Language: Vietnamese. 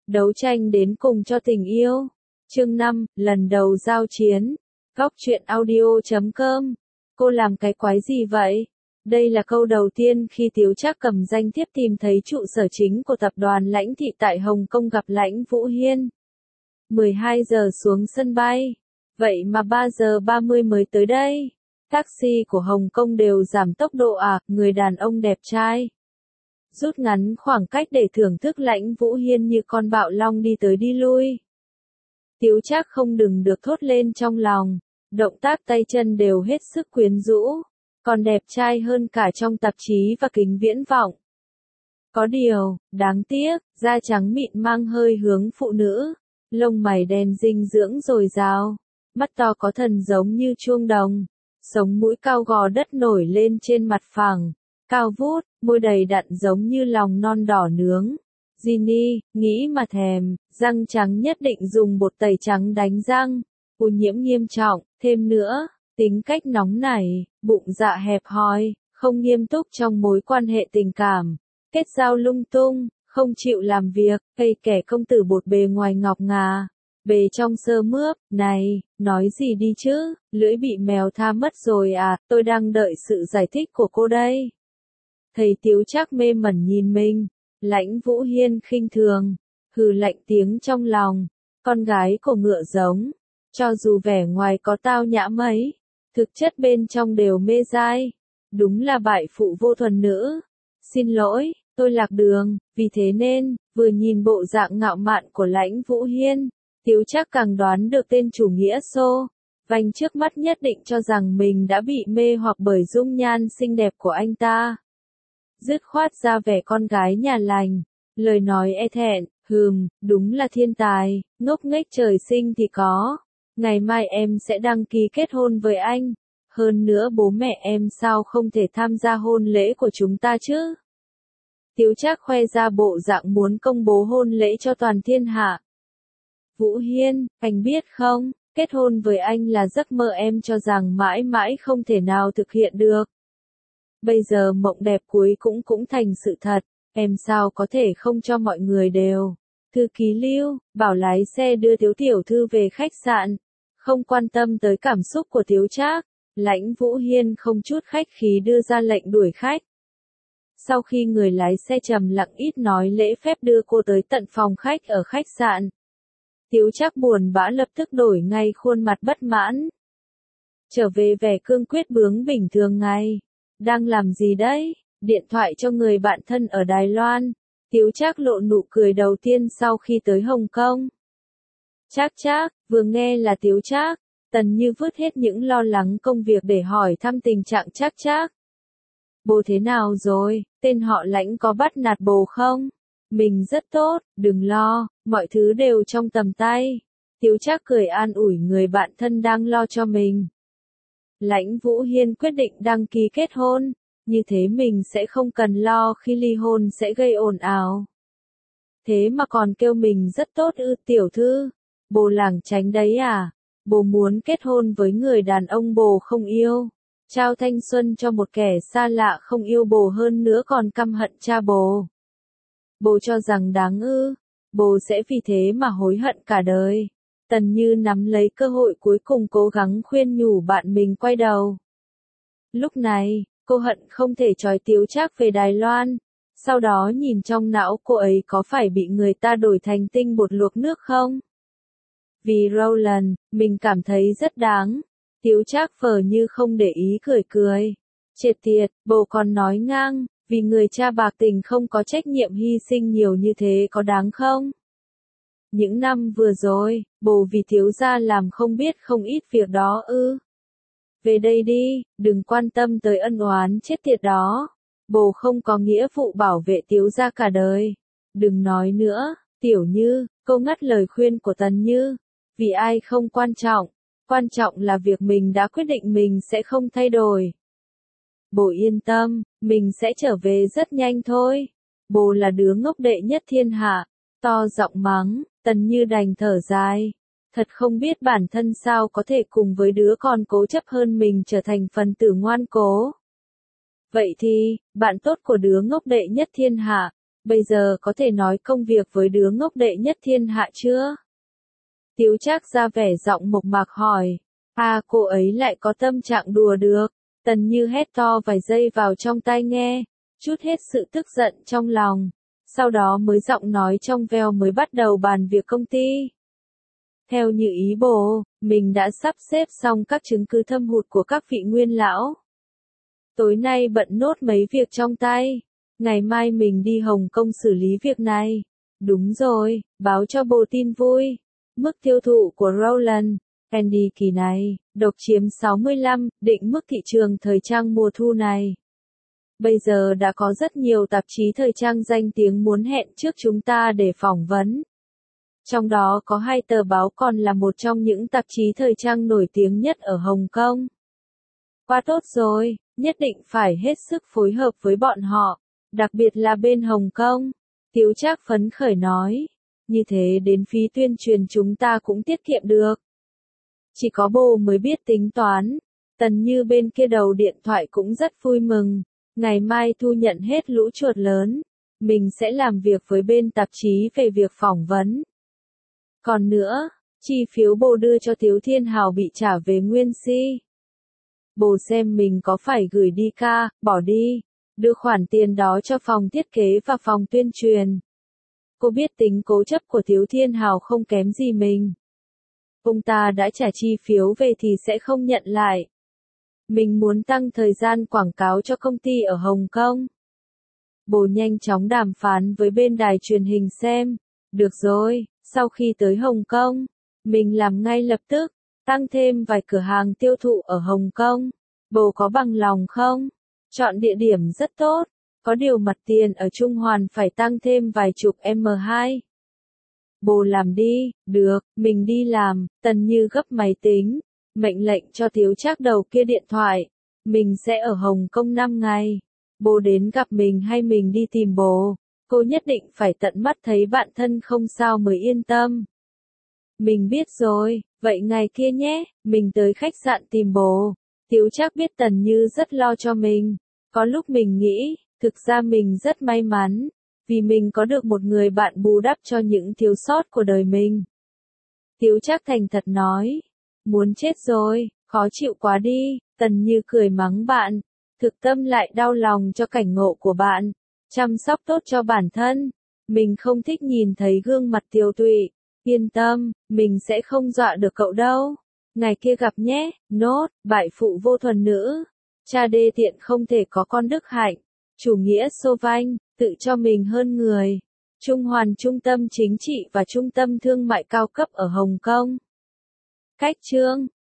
đấu tranh đến cùng cho tình yêu. Chương 5, lần đầu giao chiến. Góc truyện audio.com. Cô làm cái quái gì vậy? Đây là câu đầu tiên khi Tiếu Trác cầm danh thiếp tìm thấy trụ sở chính của tập đoàn Lãnh Thị tại Hồng Kông gặp Lãnh Vũ Hiên. 12 giờ xuống sân bay. Vậy mà 3 giờ 30 mới tới đây. Taxi của Hồng Kông đều giảm tốc độ người đàn ông đẹp trai. Rút ngắn khoảng cách để thưởng thức Lãnh Vũ Hiên như con bạo long đi tới đi lui. Tiếu Trác không đừng được thốt lên trong lòng, động tác tay chân đều hết sức quyến rũ, còn đẹp trai hơn cả trong tạp chí và kính viễn vọng. Có điều, đáng tiếc, da trắng mịn mang hơi hướng phụ nữ, lông mày đen dinh dưỡng dồi dào, mắt to có thần giống như chuông đồng, sống mũi cao gò đất nổi lên trên mặt phẳng, cao vút, môi đầy đặn giống như lòng non đỏ nướng. Ginny, nghĩ mà thèm, răng trắng nhất định dùng bột tẩy trắng đánh răng, ô nhiễm nghiêm trọng, thêm nữa, tính cách nóng nảy, bụng dạ hẹp hòi, không nghiêm túc trong mối quan hệ tình cảm, kết giao lung tung, không chịu làm việc, cây kẻ công tử bột bề ngoài ngọc ngà, bề trong sơ mướp, này, nói gì đi chứ, lưỡi bị mèo tha mất rồi tôi đang đợi sự giải thích của cô đây. Thầy Tiếu Trác mê mẩn nhìn mình. Lãnh Vũ Hiên khinh thường, hừ lạnh tiếng trong lòng, con gái của ngựa giống, cho dù vẻ ngoài có tao nhã mấy, thực chất bên trong đều mê dai, đúng là bại phụ vô thuần nữ. Xin lỗi, tôi lạc đường, vì thế nên, vừa nhìn bộ dạng ngạo mạn của Lãnh Vũ Hiên, Tiếu Trác càng đoán được tên chủ nghĩa xô, vành trước mắt nhất định cho rằng mình đã bị mê hoặc bởi dung nhan xinh đẹp của anh ta. Dứt khoát ra vẻ con gái nhà lành, lời nói e thẹn, đúng là thiên tài, ngốc nghếch trời sinh thì có. Ngày mai em sẽ đăng ký kết hôn với anh, hơn nữa bố mẹ em sao không thể tham gia hôn lễ của chúng ta chứ? Tiếu Trác khoe ra bộ dạng muốn công bố hôn lễ cho toàn thiên hạ. Vũ Hiên, anh biết không, kết hôn với anh là giấc mơ em cho rằng mãi mãi không thể nào thực hiện được. Bây giờ mộng đẹp cuối cũng thành sự thật, em sao có thể không cho mọi người đều. Thư ký Lưu, bảo lái xe đưa Tiếu tiểu thư về khách sạn, không quan tâm tới cảm xúc của Tiếu Trác, Lãnh Vũ Hiên không chút khách khí đưa ra lệnh đuổi khách. Sau khi người lái xe trầm lặng ít nói lễ phép đưa cô tới tận phòng khách ở khách sạn, Tiếu Trác buồn bã lập tức đổi ngay khuôn mặt bất mãn. Trở về vẻ cương quyết bướng bình thường ngay. Đang làm gì đấy? Điện thoại cho người bạn thân ở Đài Loan. Tiếu Trác lộ nụ cười đầu tiên sau khi tới Hồng Kông. Trác, vừa nghe là Tiếu Trác, Tần Như vứt hết những lo lắng công việc để hỏi thăm tình trạng Trác. Bố thế nào rồi, tên họ Lãnh có bắt nạt bố không? Mình rất tốt, đừng lo, mọi thứ đều trong tầm tay. Tiếu Trác cười an ủi người bạn thân đang lo cho mình. Lãnh Vũ Hiên quyết định đăng ký kết hôn, như thế mình sẽ không cần lo khi ly hôn sẽ gây ồn ào. Thế mà còn kêu mình rất tốt tiểu thư, bồ lảng tránh đấy bồ muốn kết hôn với người đàn ông bồ không yêu, trao thanh xuân cho một kẻ xa lạ không yêu bồ hơn nữa còn căm hận cha bồ. Bồ cho rằng đáng bồ sẽ vì thế mà hối hận cả đời. Tần Như nắm lấy cơ hội cuối cùng cố gắng khuyên nhủ bạn mình quay đầu. Lúc này, cô hận không thể trói Tiếu Trác về Đài Loan, sau đó nhìn trong não cô ấy có phải bị người ta đổi thành tinh bột luộc nước không? Vì Roland, mình cảm thấy rất đáng. Tiếu Trác phờ như không để ý cười. Chết tiệt, bồ còn nói ngang, vì người cha bạc tình không có trách nhiệm hy sinh nhiều như thế có đáng không? Những năm vừa rồi, bồ vì thiếu gia làm không biết không ít việc đó Về đây đi, đừng quan tâm tới ân oán chết tiệt đó. Bồ không có nghĩa vụ bảo vệ thiếu gia cả đời. Đừng nói nữa, Tiểu Như, cô ngắt lời khuyên của Tần Như. Vì ai không quan trọng là việc mình đã quyết định mình sẽ không thay đổi. Bồ yên tâm, mình sẽ trở về rất nhanh thôi. Bồ là đứa ngốc đệ nhất thiên hạ. To giọng mắng, Tần Như đành thở dài. Thật không biết bản thân sao có thể cùng với đứa con cố chấp hơn mình trở thành phần tử ngoan cố. Vậy thì, bạn tốt của đứa ngốc đệ nhất thiên hạ, bây giờ có thể nói công việc với đứa ngốc đệ nhất thiên hạ chưa? Tiếu Trác ra vẻ giọng mộc mạc hỏi. Cô ấy lại có tâm trạng đùa được. Tần Như hét to vài giây vào trong tai nghe, chút hết sự tức giận trong lòng. Sau đó mới giọng nói trong veo mới bắt đầu bàn việc công ty. Theo như ý bồ, mình đã sắp xếp xong các chứng cứ thâm hụt của các vị nguyên lão. Tối nay bận nốt mấy việc trong tay. Ngày mai mình đi Hồng Kông xử lý việc này. Đúng rồi, báo cho bồ tin vui. Mức tiêu thụ của Roland Candy kỳ này, độc chiếm 65, định mức thị trường thời trang mùa thu này. Bây giờ đã có rất nhiều tạp chí thời trang danh tiếng muốn hẹn trước chúng ta để phỏng vấn. Trong đó có 2 tờ báo còn là một trong những tạp chí thời trang nổi tiếng nhất ở Hồng Kông. Quá tốt rồi, nhất định phải hết sức phối hợp với bọn họ, đặc biệt là bên Hồng Kông. Tiếu Trác phấn khởi nói, như thế đến phí tuyên truyền chúng ta cũng tiết kiệm được. Chỉ có bồ mới biết tính toán. Tần Như bên kia đầu điện thoại cũng rất vui mừng. Ngày mai thu nhận hết lũ chuột lớn. Mình sẽ làm việc với bên tạp chí về việc phỏng vấn. Còn nữa, chi phiếu bồ đưa cho Tiếu Thiên Hào bị trả về nguyên si. Bồ xem mình có phải gửi đi bỏ đi. Đưa khoản tiền đó cho phòng thiết kế và phòng tuyên truyền. Cô biết tính cố chấp của Tiếu Thiên Hào không kém gì mình. Ông ta đã trả chi phiếu về thì sẽ không nhận lại. Mình muốn tăng thời gian quảng cáo cho công ty ở Hồng Kông. Bồ nhanh chóng đàm phán với bên đài truyền hình xem. Được rồi, sau khi tới Hồng Kông, mình làm ngay lập tức, tăng thêm vài cửa hàng tiêu thụ ở Hồng Kông. Bồ có bằng lòng không? Chọn địa điểm rất tốt, có điều mặt tiền ở Trung Hoàn phải tăng thêm vài chục M2. Bồ làm đi, được, mình đi làm. Tần Như gấp máy tính, mệnh lệnh cho Tiếu Trác đầu kia điện thoại. Mình sẽ ở Hồng Kông 5 ngày. Bồ đến gặp mình hay mình đi tìm bồ? Cô nhất định phải tận mắt thấy bạn thân không sao mới yên tâm. Mình biết rồi, vậy ngày kia nhé, mình tới khách sạn tìm bồ. Tiếu Trác biết Tần Như rất lo cho mình. Có lúc mình nghĩ, thực ra mình rất may mắn. Vì mình có được một người bạn bù đắp cho những thiếu sót của đời mình. Tiếu Trác thành thật nói. Muốn chết rồi, khó chịu quá đi. Tần Như cười mắng bạn. Thực tâm lại đau lòng cho cảnh ngộ của bạn. Chăm sóc tốt cho bản thân. Mình không thích nhìn thấy gương mặt tiều tụy. Yên tâm, mình sẽ không dọa được cậu đâu. Ngày kia gặp nhé. Nốt, bại phụ vô thuần nữ. Cha đê tiện không thể có con đức hạnh. Chủ nghĩa xô vanh, tự cho mình hơn người. Trung Hoàn trung tâm chính trị và trung tâm thương mại cao cấp ở Hồng Kông. Cách chương